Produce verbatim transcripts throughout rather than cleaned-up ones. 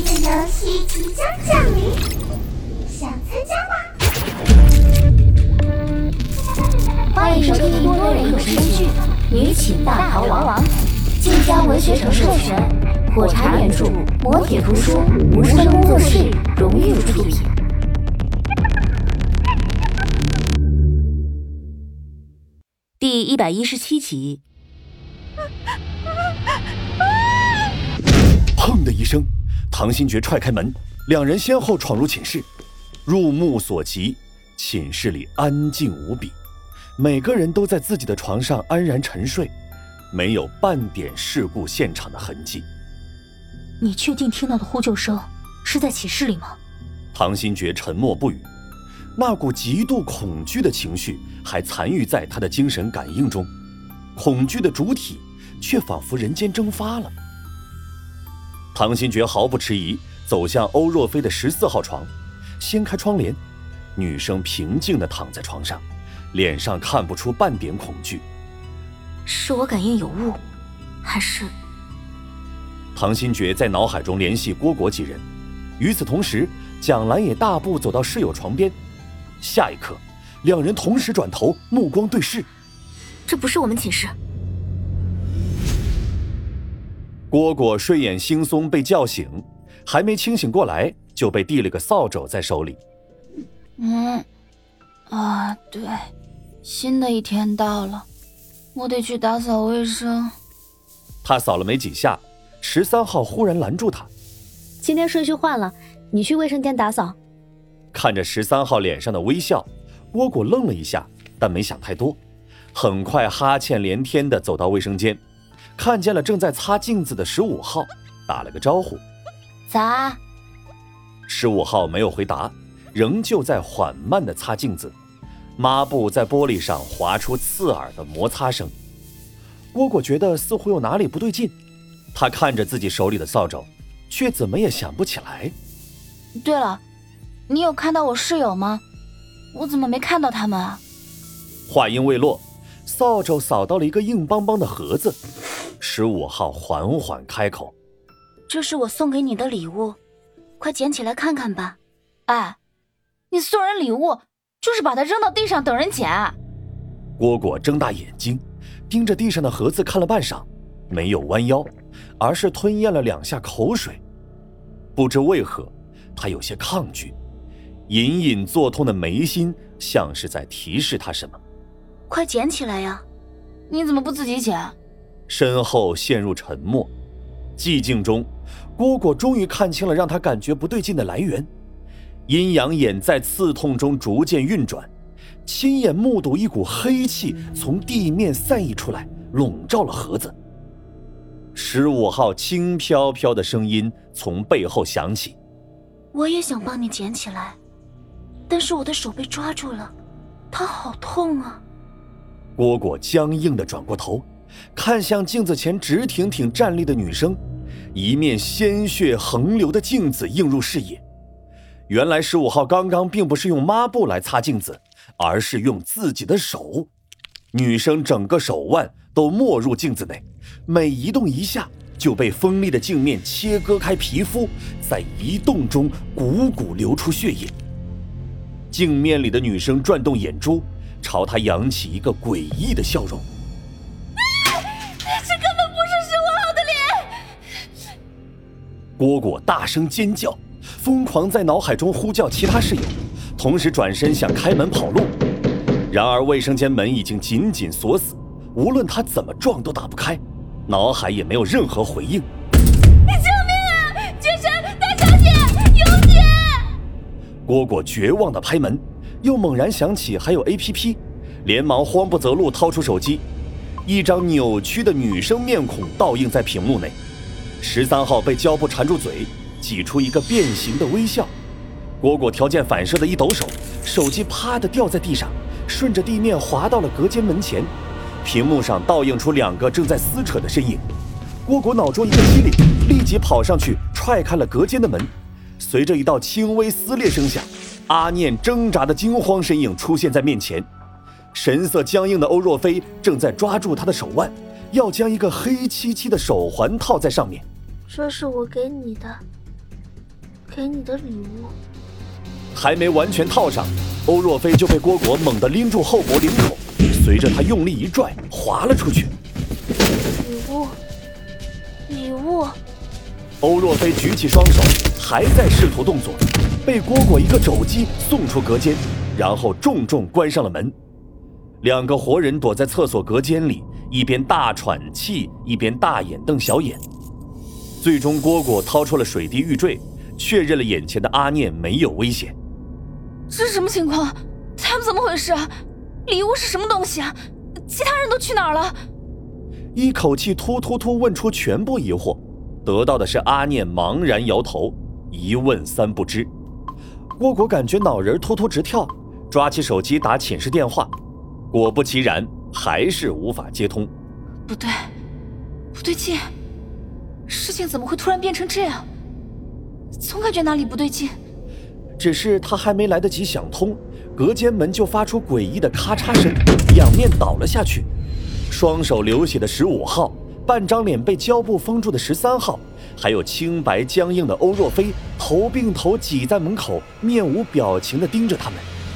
的游戏即将降临，想参加吗？ 欢迎收听多人有声剧《女寝大逃亡》，晋江文学城授权，火柴原著，磨铁图书，无声工作室荣誉出品。第一百一十七集。 砰的一声，唐新觉踹开门，两人先后闯入寝室。入目所及，寝室里安静无比，每个人都在自己的床上安然沉睡，没有半点事故现场的痕迹。 你确定听到的呼救声是在寝室里吗？ 唐新觉沉默不语，那股极度恐惧的情绪还残余在他的精神感应中，恐惧的主体却仿佛人间蒸发了。唐新觉毫不迟疑走向欧若飞的十四号床，掀开窗帘，女生平静地躺在床上，脸上看不出半点恐惧。 是我感应有误，还是…… 唐新觉在脑海中联系郭果几人，与此同时，蒋兰也大步走到室友床边。下一刻，两人同时转头，目光对视。 这不是我们寝室。 蝈蝈睡眼惺忪被叫醒，还没清醒过来就被递了个扫帚在手里。 嗯，啊，对，新的一天到了，我得去打扫卫生。 他扫了没几下，十三号忽然拦住他。 今天顺序换了，你去卫生间打扫。 看着十三号脸上的微笑，蝈蝈愣了一下，但没想太多，很快哈欠连天地走到卫生间，看见了正在擦镜子的十五号，打了个招呼。 咋？ 十五号没有回答，仍旧在缓慢地擦镜子，抹布在玻璃上划出刺耳的摩擦声。蝈蝈觉得似乎有哪里不对劲，他看着自己手里的扫帚，却怎么也想不起来。 对了，你有看到我室友吗？我怎么没看到他们啊？ 话音未落，扫帚扫到了一个硬邦邦的盒子。十五号缓缓开口：“ 这是我送给你的礼物，快捡起来看看吧。”哎，你送人礼物就是把它扔到地上等人捡。 蝈蝈睁大眼睛，盯着地上的盒子看了半晌，没有弯腰，而是吞咽了两下口水。不知为何，他有些抗拒，隐隐作痛的眉心像是在提示他什么。 快捡起来呀！你怎么不自己捡？ 身后陷入沉默，寂静中，蝈蝈终于看清了让他感觉不对劲的来源。阴阳眼在刺痛中逐渐运转，亲眼目睹一股黑气从地面散溢出来，笼罩了盒子。十五号轻飘飘的声音从背后响起：“ 我也想帮你捡起来，但是我的手被抓住了，它好痛啊。” 蝈蝈僵硬地转过头，看向镜子前直挺挺站立的女生，一面鲜血横流的镜子映入视野。原来十五号刚刚并不是用抹布来擦镜子，而是用自己的手。女生整个手腕都没入镜子内，每移动一下就被锋利的镜面切割开皮肤，在移动中汩汩流出血液。镜面里的女生转动眼珠，朝他扬起一个诡异的笑容。 这根本不是十五号的脸！ 蝈蝈大声尖叫，疯狂在脑海中呼叫其他室友，同时转身想开门跑路。然而卫生间门已经紧紧锁死，无论他怎么撞都打不开，脑海也没有任何回应。 救命啊！绝神，大小姐，有姐！ 蝈蝈绝望地拍门，又猛然想起还有 A P P， 连忙慌不择路掏出手机，一张扭曲的女生面孔倒映在屏幕内。十三号被胶布缠住嘴，挤出一个变形的微笑。蝈蝈条件反射的一抖手，手机啪地掉在地上，顺着地面滑到了隔间门前。屏幕上倒映出两个正在撕扯的身影。蝈蝈脑中一个机灵，立即跑上去踹开了隔间的门。随着一道轻微撕裂声响，阿念挣扎的惊慌身影出现在面前。神色僵硬的欧若飞正在抓住他的手腕，要将一个黑漆漆的手环套在上面。 这是我给你的， 给你的礼物。 还没完全套上，欧若飞就被蝈蝈猛地拎住后脖领口，随着他用力一拽，滑了出去。 礼物，礼物。 欧若飞举起双手，还在试图动作，被蝈蝈一个肘击送出隔间，然后重重关上了门。两个活人躲在厕所隔间里，一边大喘气，一边大眼瞪小眼。最终，蝈蝈掏出了水滴玉坠，确认了眼前的阿念没有危险。 这是什么情况？他们怎么回事啊？礼物是什么东西啊？其他人都去哪儿了？ 一口气突突突问出全部疑惑，得到的是阿念茫然摇头，一问三不知。蝈蝈感觉脑仁突突直跳，抓起手机打寝室电话，果不其然，还是无法接通。 不对，不对劲，事情怎么会突然变成这样？总感觉哪里不对劲。 只是他还没来得及想通，隔间门就发出诡异的咔嚓声，仰面倒了下去。双手流血的十五号，半张脸被胶布封住的十三号，还有青白僵硬的欧若飞，头并头挤在门口，面无表情地盯着他们。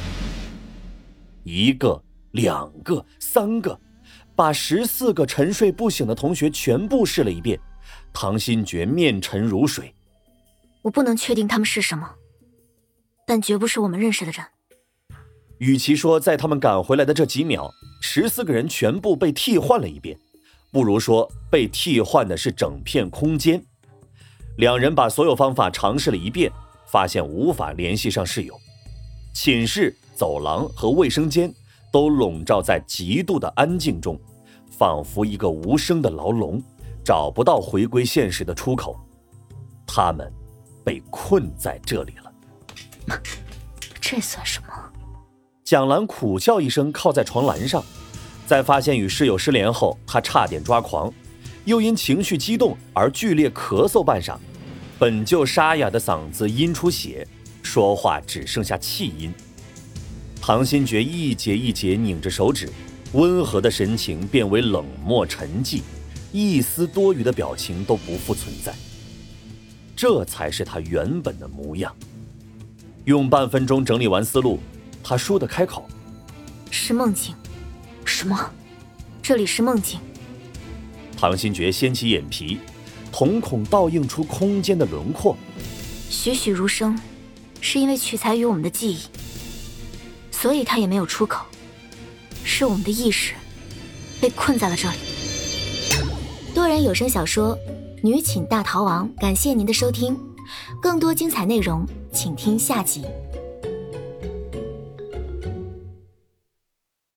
一个，两个，三个，把十四个沉睡不醒的同学全部试了一遍。唐新觉面沉如水。 我不能确定他们是什么，但绝不是我们认识的人。 与其说在他们赶回来的这几秒，十四个人全部被替换了一遍，不如说被替换的是整片空间。两人把所有方法尝试了一遍，发现无法联系上室友。寝室、走廊和卫生间都笼罩在极度的安静中，仿佛一个无声的牢笼，找不到回归现实的出口。他们被困在这里了。 这算什么？ 蒋兰苦笑一声，靠在床栏上。在发现与室友失联后，他差点抓狂，又因情绪激动而剧烈咳嗽半晌，本就沙哑的嗓子阴出血，说话只剩下气音。唐新觉一节一节拧着手指，温和的神情变为冷漠沉寂，一丝多余的表情都不复存在。这才是他原本的模样。用半分钟整理完思路，他倏地开口： 是梦境。什么？这里是梦境？ 唐新觉掀起眼皮，瞳孔倒映出空间的轮廓。 栩栩如生，是因为取材于我们的记忆，所以它也没有出口。是我们的意识被困在了这里。多人有声小说《女寝大逃亡》，感谢您的收听，更多精彩内容请听下集。